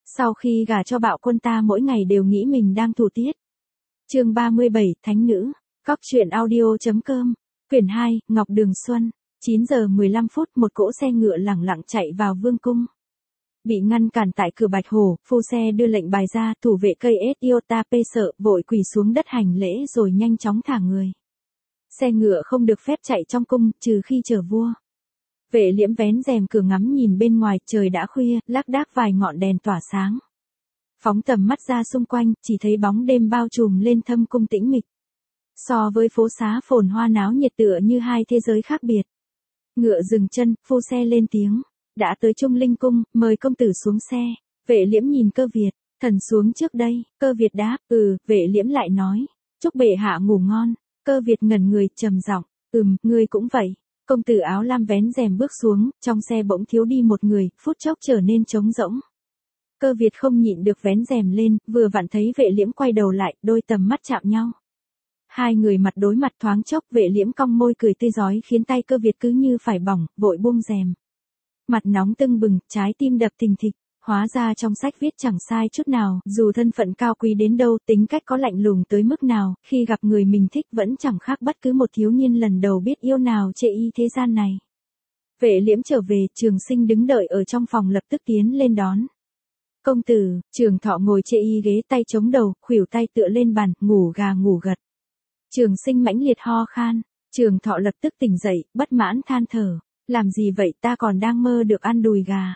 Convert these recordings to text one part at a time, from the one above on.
Sau khi gả cho Bạo Quân ta mỗi ngày đều nghĩ mình đang thủ tiết. Chương 37, Thánh nữ. Cóc truyện audio.com. Quyển 2, Ngọc Đường Xuân. 9 giờ 15 phút một cỗ xe ngựa lẳng lặng chạy vào vương cung. Bị ngăn cản tại cửa Bạch Hồ, phu xe đưa lệnh bài ra, thủ vệ cây Iota P sợ, vội quỳ xuống đất hành lễ rồi nhanh chóng thả người. Xe ngựa không được phép chạy trong cung, trừ khi chở vua. Vệ Liễm vén rèm cửa ngắm nhìn bên ngoài, trời đã khuya, lác đác vài ngọn đèn tỏa sáng. Phóng tầm mắt ra xung quanh, chỉ thấy bóng đêm bao trùm lên thâm cung tĩnh mịch. So với phố xá phồn hoa náo nhiệt tựa như hai thế giới khác biệt. Ngựa dừng chân, phu xe lên tiếng. Đã tới Trung Linh cung, mời công tử xuống xe. Vệ Liễm nhìn Cơ Việt, thần xuống trước đây. Cơ Việt đáp, Vệ Liễm lại nói. Chúc bệ hạ ngủ ngon. Cơ Việt ngẩn người, trầm giọng, ngươi cũng vậy. Công tử áo lam vén rèm bước xuống, trong xe bỗng thiếu đi một người, phút chốc trở nên trống rỗng. Cơ Việt không nhịn được vén rèm lên, vừa vặn thấy Vệ Liễm quay đầu lại, đôi tầm mắt chạm nhau. Hai người mặt đối mặt thoáng chốc, Vệ Liễm cong môi cười tươi rói khiến tay Cơ Việt cứ như phải bỏng, vội buông rèm. Mặt nóng tưng bừng, trái tim đập thình thịch. Hóa ra trong sách viết chẳng sai chút nào, dù thân phận cao quý đến đâu, tính cách có lạnh lùng tới mức nào, khi gặp người mình thích vẫn chẳng khác bất cứ một thiếu niên lần đầu biết yêu nào chê y thế gian này. Vệ Liễm trở về, Trường Sinh đứng đợi ở trong phòng lập tức tiến lên đón. Công tử. Trường Thọ ngồi chê y ghế, tay chống đầu, khuỷu tay tựa lên bàn, ngủ gà ngủ gật. Trường Sinh mãnh liệt ho khan. Trường Thọ lập tức tỉnh dậy, bất mãn than thở. Làm gì vậy, ta còn đang mơ được ăn đùi gà.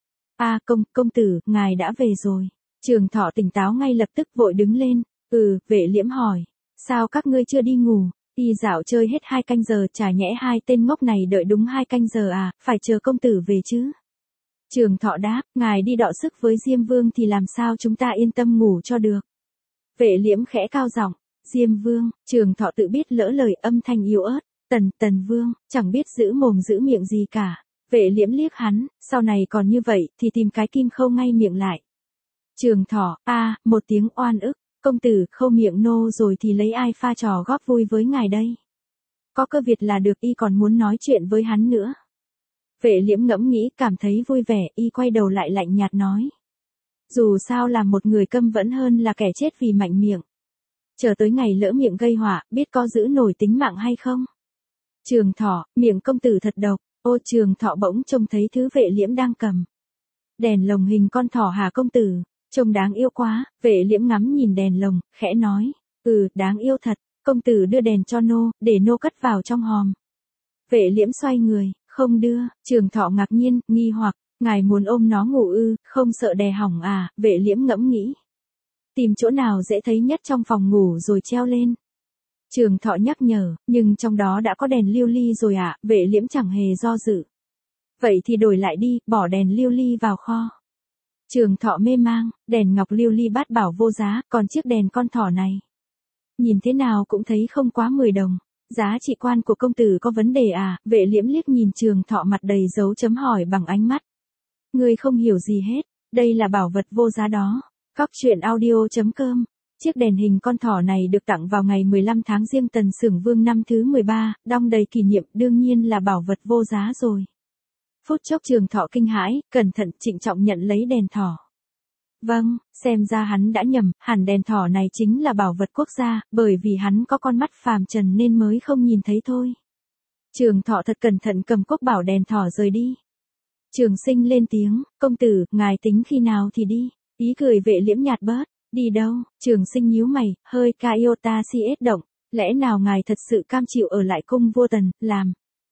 Công tử, ngài đã về rồi. Trường Thọ tỉnh táo ngay lập tức vội đứng lên. Vệ Liễm hỏi. Sao các ngươi chưa đi ngủ? Đi dạo chơi hết 2 canh giờ, chả nhẽ hai tên ngốc này đợi đúng 2 canh giờ à, phải chờ công tử về chứ. Trường Thọ đáp, ngài đi đọ sức với Diêm Vương thì làm sao chúng ta yên tâm ngủ cho được. Vệ Liễm khẽ cao giọng, Diêm Vương. Trường Thọ tự biết lỡ lời, âm thanh yếu ớt. Tần Vương, chẳng biết giữ mồm giữ miệng gì cả. Vệ Liễm liếc hắn, sau này còn như vậy thì tìm cái kim khâu ngay miệng lại. Trường Thọ, một tiếng oan ức, công tử khâu miệng nô rồi thì lấy ai pha trò góp vui với ngài đây. Có Cơ Việt là được, y còn muốn nói chuyện với hắn nữa. Vệ Liễm ngẫm nghĩ, cảm thấy vui vẻ, y quay đầu lại lạnh nhạt nói. Dù sao làm một người câm vẫn hơn là kẻ chết vì mạnh miệng. Chờ tới ngày lỡ miệng gây họa, biết có giữ nổi tính mạng hay không. Trường Thọ, miệng công tử thật độc. Trường Thọ bỗng trông thấy thứ Vệ Liễm đang cầm. Đèn lồng hình con thỏ hả công tử? Trông đáng yêu quá. Vệ Liễm ngắm nhìn đèn lồng, khẽ nói. Đáng yêu thật. Công tử đưa đèn cho nô, để nô cất vào trong hòm. Vệ Liễm xoay người, không đưa. Trường Thọ ngạc nhiên, nghi hoặc. Ngài muốn ôm nó ngủ không sợ đè hỏng à? Vệ Liễm ngẫm nghĩ. Tìm chỗ nào dễ thấy nhất trong phòng ngủ rồi treo lên. Trường Thọ nhắc nhở, nhưng trong đó đã có đèn lưu ly rồi ạ. Vệ Liễm chẳng hề do dự. Vậy thì đổi lại đi, bỏ đèn lưu ly vào kho. Trường Thọ mê mang, đèn ngọc lưu ly bát bảo vô giá, còn chiếc đèn con thỏ này. Nhìn thế nào cũng thấy không quá 10 đồng. Giá trị quan của công tử có vấn đề à? Vệ Liễm liếc nhìn Trường Thọ mặt đầy dấu chấm hỏi bằng ánh mắt. Ngươi không hiểu gì hết, đây là bảo vật vô giá đó. Cóc truyện audio.com. Chiếc đèn hình con thỏ này được tặng vào ngày 15 tháng Giêng Tần Xưởng Vương năm thứ 13, đong đầy kỷ niệm, đương nhiên là bảo vật vô giá rồi. Phút chốc Trường Thọ kinh hãi, cẩn thận trịnh trọng nhận lấy đèn thỏ. Vâng, xem ra hắn đã nhầm, hẳn đèn thỏ này chính là bảo vật quốc gia, bởi vì hắn có con mắt phàm trần nên mới không nhìn thấy thôi. Trường Thọ thật cẩn thận cầm cốc bảo đèn thỏ rời đi. Trường Sinh lên tiếng, công tử, ngài tính khi nào thì đi. Ý cười Vệ Liễm nhạt bớt. Đi đâu? Trường Sinh nhíu mày, hơi Iota CS động. Lẽ nào ngài thật sự cam chịu ở lại cung vua Tần, làm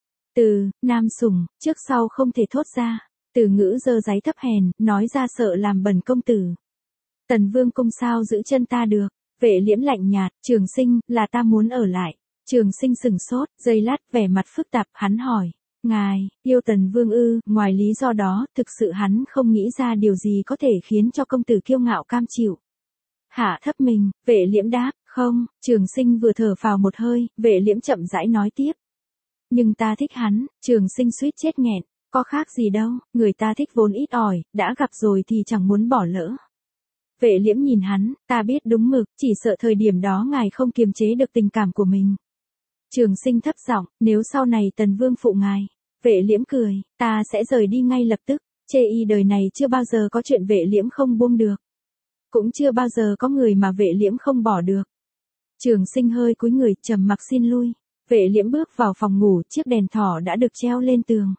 nam sủng, trước sau không thể thốt ra. Từ ngữ dơ dáy thấp hèn, nói ra sợ làm bẩn công tử. Tần Vương cung sao giữ chân ta được? Vệ Liễm lạnh nhạt, Trường Sinh, là ta muốn ở lại. Trường Sinh sừng sốt, giây lát vẻ mặt phức tạp, hắn hỏi. Ngài, yêu Tần Vương ư? Ngoài lý do đó, thực sự hắn không nghĩ ra điều gì có thể khiến cho công tử kiêu ngạo cam chịu. Hạ thấp mình, Vệ Liễm đáp, không. Trường Sinh vừa thở phào một hơi, Vệ Liễm chậm rãi nói tiếp. Nhưng ta thích hắn. Trường Sinh suýt chết nghẹn, có khác gì đâu, người ta thích vốn ít ỏi, đã gặp rồi thì chẳng muốn bỏ lỡ. Vệ Liễm nhìn hắn, ta biết đúng mực, chỉ sợ thời điểm đó ngài không kiềm chế được tình cảm của mình. Trường Sinh thấp giọng, nếu sau này Tần Vương phụ ngài. Vệ Liễm cười, ta sẽ rời đi ngay lập tức. Chê y đời này chưa bao giờ có chuyện Vệ Liễm không buông được. Cũng chưa bao giờ có người mà Vệ Liễm không bỏ được. Trường Sinh hơi cúi người trầm mặc xin lui. Vệ Liễm bước vào phòng ngủ, chiếc đèn thỏ đã được treo lên tường.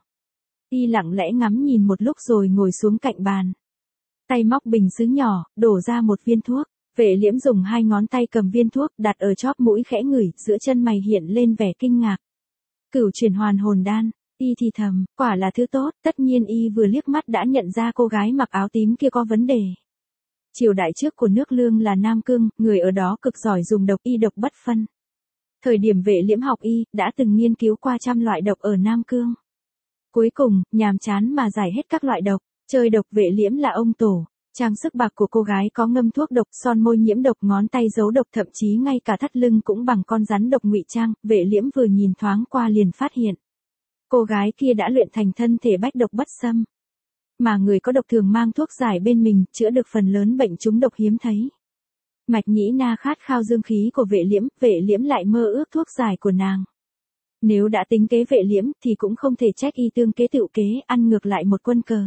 Y lặng lẽ ngắm nhìn một lúc rồi ngồi xuống cạnh bàn. Tay móc bình sứ nhỏ, đổ ra một viên thuốc. Vệ Liễm dùng 2 ngón tay cầm viên thuốc, đặt ở chóp mũi khẽ ngửi, giữa chân mày hiện lên vẻ kinh ngạc. Cửu chuyển hoàn hồn đan, y thì thầm, quả là thứ tốt, tất nhiên y vừa liếc mắt đã nhận ra cô gái mặc áo tím kia có vấn đề. Triều đại trước của nước Lương là Nam Cương, người ở đó cực giỏi dùng độc, y độc bất phân. Thời điểm Vệ Liễm học y, đã từng nghiên cứu qua trăm loại độc ở Nam Cương. Cuối cùng, nhàm chán mà giải hết các loại độc, chơi độc Vệ Liễm là ông tổ. Trang sức bạc của cô gái có ngâm thuốc độc, son môi nhiễm độc, ngón tay giấu độc, thậm chí ngay cả thắt lưng cũng bằng con rắn độc ngụy trang. Vệ Liễm vừa nhìn thoáng qua liền phát hiện. Cô gái kia đã luyện thành thân thể bách độc bất xâm. Mà người có độc thường mang thuốc giải bên mình, chữa được phần lớn bệnh trúng độc hiếm thấy. Mạch Nhĩ Na khát khao dương khí của Vệ Liễm lại mơ ước thuốc giải của nàng. Nếu đã tính kế Vệ Liễm thì cũng không thể trách y tương kế tựu kế, ăn ngược lại một quân cờ.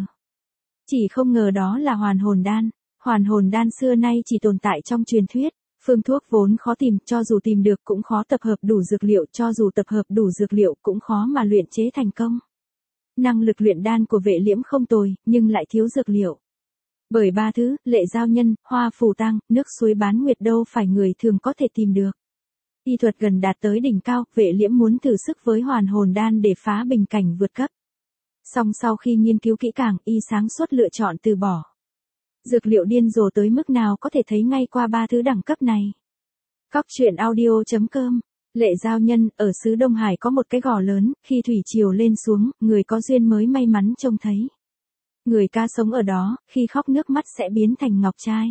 Chỉ không ngờ đó là hoàn hồn đan. Hoàn hồn đan xưa nay chỉ tồn tại trong truyền thuyết. Phương thuốc vốn khó tìm, cho dù tìm được cũng khó tập hợp đủ dược liệu, cho dù tập hợp đủ dược liệu cũng khó mà luyện chế thành công. Năng lực luyện đan của Vệ Liễm không tồi, nhưng lại thiếu dược liệu. Bởi 3 thứ, lệ giao nhân, hoa phù tang, nước suối bán nguyệt đâu phải người thường có thể tìm được. Y thuật gần đạt tới đỉnh cao, Vệ Liễm muốn thử sức với hoàn hồn đan để phá bình cảnh vượt cấp. Song sau khi nghiên cứu kỹ càng, y sáng suốt lựa chọn từ bỏ. Dược liệu điên rồ tới mức nào có thể thấy ngay qua 3 thứ đẳng cấp này. Cóc truyện audio.com. Lệ giao nhân, ở xứ Đông Hải có một cái gò lớn, khi thủy triều lên xuống, người có duyên mới may mắn trông thấy. Người ca sống ở đó, khi khóc nước mắt sẽ biến thành ngọc trai.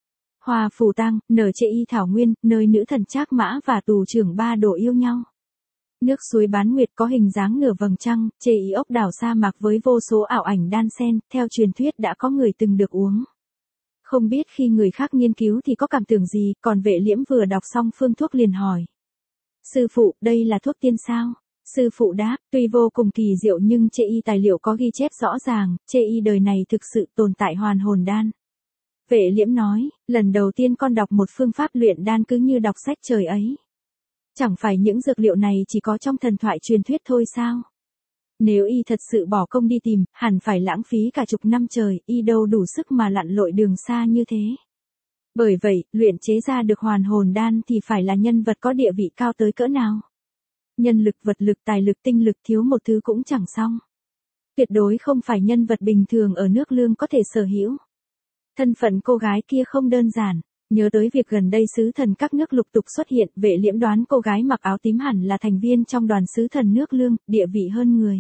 Hoa phù tang, nở chệ y thảo nguyên, nơi nữ thần Trác Mã và tù trưởng Ba Đồ yêu nhau. Nước suối bán nguyệt có hình dáng nửa vầng trăng, chê y ốc đảo sa mạc với vô số ảo ảnh đan xen, theo truyền thuyết đã có người từng được uống. Không biết khi người khác nghiên cứu thì có cảm tưởng gì, còn Vệ Liễm vừa đọc xong phương thuốc liền hỏi. Sư phụ, đây là thuốc tiên sao? Sư phụ đáp, tuy vô cùng kỳ diệu nhưng chê y tài liệu có ghi chép rõ ràng, chê y đời này thực sự tồn tại hoàn hồn đan. Vệ Liễm nói, lần đầu tiên con đọc một phương pháp luyện đan cứ như đọc sách trời ấy. Chẳng phải những dược liệu này chỉ có trong thần thoại truyền thuyết thôi sao? Nếu y thật sự bỏ công đi tìm, hẳn phải lãng phí cả chục năm trời, y đâu đủ sức mà lặn lội đường xa như thế. Bởi vậy, luyện chế ra được hoàn hồn đan thì phải là nhân vật có địa vị cao tới cỡ nào? Nhân lực, vật lực, tài lực, tinh lực, thiếu một thứ cũng chẳng xong. Tuyệt đối không phải nhân vật bình thường ở nước Lương có thể sở hữu. Thân phận cô gái kia không đơn giản. Nhớ tới việc gần đây sứ thần các nước lục tục xuất hiện, Vệ Liễm đoán cô gái mặc áo tím hẳn là thành viên trong đoàn sứ thần nước Lương, địa vị hơn người.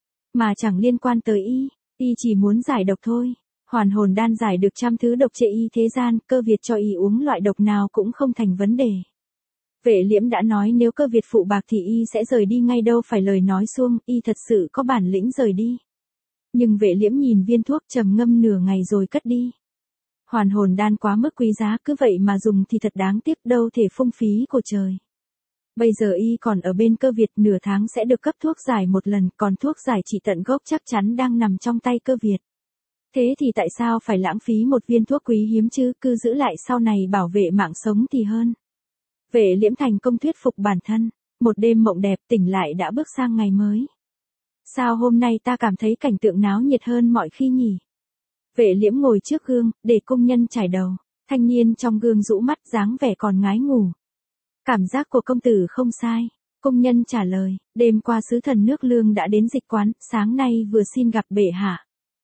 Mà chẳng liên quan tới y chỉ muốn giải độc thôi. Hoàn hồn đan giải được trăm thứ độc chệ y thế gian, Cơ Việt cho y uống loại độc nào cũng không thành vấn đề. Vệ Liễm đã nói nếu Cơ Việt phụ bạc thì y sẽ rời đi ngay, đâu phải lời nói suông, y thật sự có bản lĩnh rời đi. Nhưng Vệ Liễm nhìn viên thuốc trầm ngâm nửa ngày rồi cất đi. Hoàn hồn đan quá mức quý giá, cứ vậy mà dùng thì thật đáng tiếc, đâu thể phung phí của trời. Bây giờ y còn ở bên Cơ Việt, nửa tháng sẽ được cấp thuốc giải một lần, còn thuốc giải trị tận gốc chắc chắn đang nằm trong tay Cơ Việt. Thế thì tại sao phải lãng phí một viên thuốc quý hiếm chứ, cứ giữ lại sau này bảo vệ mạng sống thì hơn. Vệ Liễm thành công thuyết phục bản thân, một đêm mộng đẹp tỉnh lại đã bước sang ngày mới. Sao hôm nay ta cảm thấy cảnh tượng náo nhiệt hơn mọi khi nhỉ? Vệ Liễm ngồi trước gương, để công nhân chải đầu, thanh niên trong gương rũ mắt dáng vẻ còn ngái ngủ. Cảm giác của công tử không sai, công nhân trả lời, đêm qua sứ thần nước Lương đã đến dịch quán, sáng nay vừa xin gặp bệ hạ.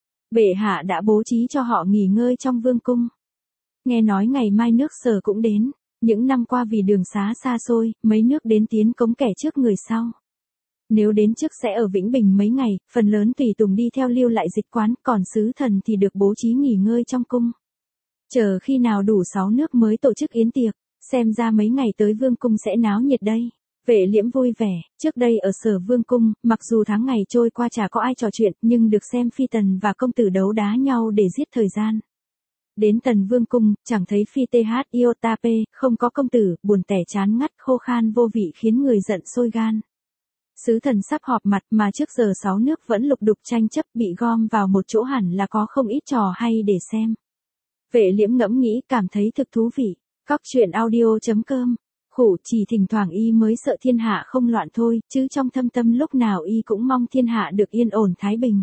Bệ hạ đã bố trí cho họ nghỉ ngơi trong vương cung. Nghe nói ngày mai nước Sở cũng đến, những năm qua vì đường xá xa xôi, mấy nước đến tiến cống kẻ trước người sau. Nếu đến trước sẽ ở Vĩnh Bình mấy ngày, phần lớn tùy tùng đi theo lưu lại dịch quán, còn sứ thần thì được bố trí nghỉ ngơi trong cung. Chờ khi nào đủ 6 nước mới tổ chức yến tiệc, xem ra mấy ngày tới vương cung sẽ náo nhiệt đây. Vệ Liễm vui vẻ, trước đây ở Sở vương cung, mặc dù tháng ngày trôi qua chả có ai trò chuyện, nhưng được xem phi tần và công tử đấu đá nhau để giết thời gian. Đến Tần vương cung, chẳng thấy phi th iotape, không có công tử, buồn tẻ chán ngắt, khô khan vô vị khiến người giận sôi gan. Sứ thần sắp họp mặt mà trước giờ 6 nước vẫn lục đục tranh chấp bị gom vào một chỗ hẳn là có không ít trò hay để xem. Vệ Liễm ngẫm nghĩ cảm thấy thực thú vị. Cóc truyện audio.com. Khủ chỉ thỉnh thoảng y mới sợ thiên hạ không loạn thôi, chứ trong thâm tâm lúc nào y cũng mong thiên hạ được yên ổn thái bình.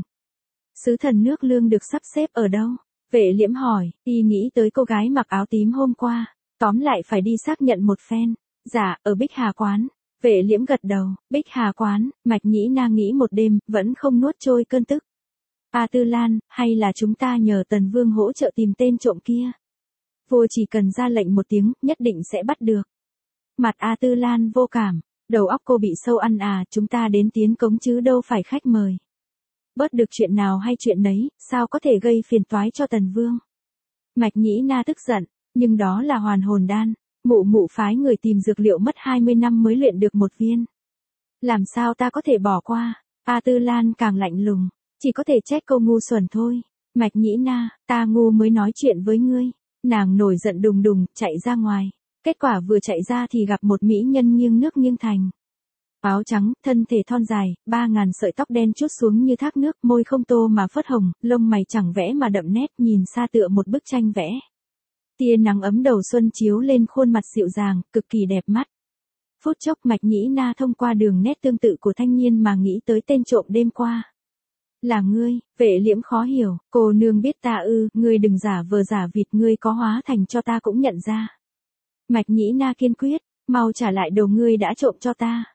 Sứ thần nước Lương được sắp xếp ở đâu? Vệ Liễm hỏi, y nghĩ tới cô gái mặc áo tím hôm qua. Tóm lại phải đi xác nhận một phen. Dạ, ở Bích Hà Quán. Vệ Liễm gật đầu, Bích Hà Quán, Mạch Nhĩ Na nghĩ một đêm, vẫn không nuốt trôi cơn tức. A Tư Lan, hay là chúng ta nhờ Tần Vương hỗ trợ tìm tên trộm kia? Vua chỉ cần ra lệnh một tiếng, nhất định sẽ bắt được. Mặt A Tư Lan vô cảm, đầu óc cô bị sâu ăn à, chúng ta đến tiến cống chứ đâu phải khách mời. Bớt được chuyện nào hay chuyện nấy, sao có thể gây phiền toái cho Tần Vương? Mạch Nhĩ Na tức giận, nhưng đó là hoàn hồn đan. Mụ phái người tìm dược liệu mất 20 năm mới luyện được một viên. Làm sao ta có thể bỏ qua? A Tư Lan càng lạnh lùng, chỉ có thể trách cô ngu xuẩn thôi. Mạch Nhĩ Na, ta ngu mới nói chuyện với ngươi. Nàng nổi giận đùng đùng, chạy ra ngoài. Kết quả vừa chạy ra thì gặp một mỹ nhân nghiêng nước nghiêng thành. Áo trắng, thân thể thon dài, 3.000 sợi tóc đen trút xuống như thác nước, môi không tô mà phớt hồng, lông mày chẳng vẽ mà đậm nét, nhìn xa tựa một bức tranh vẽ. Tia nắng ấm đầu xuân chiếu lên khuôn mặt dịu dàng, cực kỳ đẹp mắt. Phút chốc Mạch Nhĩ Na thông qua đường nét tương tự của thanh niên mà nghĩ tới tên trộm đêm qua. Là ngươi? Vệ Liễm khó hiểu, cô nương biết ta ư? Ngươi đừng giả vờ giả vịt, ngươi có hóa thành cho ta cũng nhận ra. Mạch Nhĩ Na kiên quyết, mau trả lại đồ ngươi đã trộm cho ta.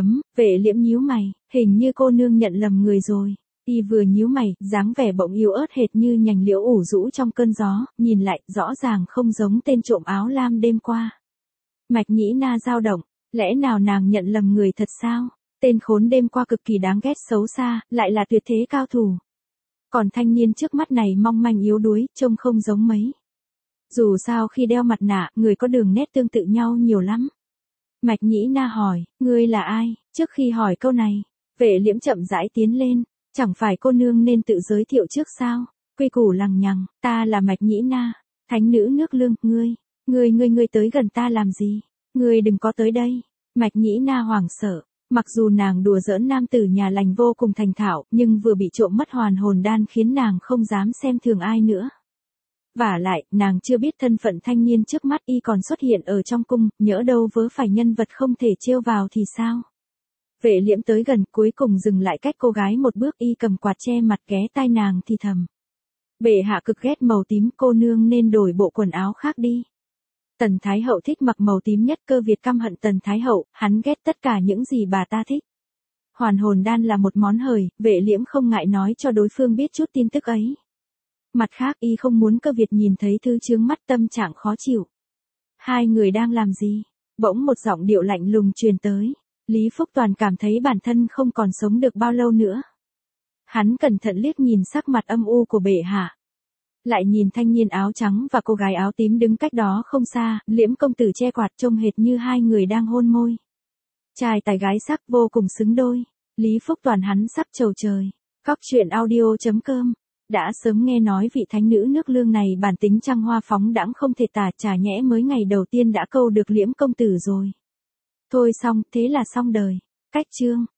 Vệ Liễm nhíu mày, hình như cô nương nhận lầm người rồi. Y vừa nhíu mày, dáng vẻ bỗng yếu ớt hệt như nhành liễu ủ rũ trong cơn gió, nhìn lại, rõ ràng không giống tên trộm áo lam đêm qua. Mạch Nhĩ Na dao động, lẽ nào nàng nhận lầm người thật sao? Tên khốn đêm qua cực kỳ đáng ghét xấu xa, lại là tuyệt thế cao thủ. Còn thanh niên trước mắt này mong manh yếu đuối, trông không giống mấy. Dù sao khi đeo mặt nạ, người có đường nét tương tự nhau nhiều lắm. Mạch Nhĩ Na hỏi, ngươi là ai? Trước khi hỏi câu này, Vệ Liễm chậm rãi tiến lên. Chẳng phải cô nương nên tự giới thiệu trước sao? Quy củ lằng nhằng, ta là Mạch Nhĩ Na, thánh nữ nước Lương, ngươi tới gần ta làm gì? Ngươi đừng có tới đây. Mạch Nhĩ Na hoảng sợ, mặc dù nàng đùa giỡn nam tử nhà lành vô cùng thành thạo, nhưng vừa bị trộm mất hoàn hồn đan khiến nàng không dám xem thường ai nữa. Vả lại, nàng chưa biết thân phận thanh niên trước mắt y còn xuất hiện ở trong cung, nhỡ đâu vớ phải nhân vật không thể trêu vào thì sao? Vệ Liễm tới gần, cuối cùng dừng lại cách cô gái một bước, y cầm quạt che mặt ghé tai nàng thì thầm. Bệ hạ cực ghét màu tím, cô nương nên đổi bộ quần áo khác đi. Tần Thái Hậu thích mặc màu tím nhất, Cơ Việt căm hận Tần Thái Hậu, hắn ghét tất cả những gì bà ta thích. Hoàn hồn đan là một món hời, Vệ Liễm không ngại nói cho đối phương biết chút tin tức ấy. Mặt khác y không muốn Cơ Việt nhìn thấy thứ chướng mắt, tâm trạng khó chịu. Hai người đang làm gì? Bỗng một giọng điệu lạnh lùng truyền tới. Lý Phúc Toàn cảm thấy bản thân không còn sống được bao lâu nữa. Hắn cẩn thận liếc nhìn sắc mặt âm u của bệ hạ. Lại nhìn thanh niên áo trắng và cô gái áo tím đứng cách đó không xa, Liễm công tử che quạt trông hệt như hai người đang hôn môi. Trai tài gái sắc vô cùng xứng đôi. Lý Phúc Toàn hắn sắc trầu trời. Cóc truyện audio.com. Đã sớm nghe nói vị thánh nữ nước Lương này bản tính trăng hoa phóng đãng không thể tả, chả nhẽ mới ngày đầu tiên đã câu được Liễm công tử rồi. Thôi xong, thế là xong đời. Cách chương.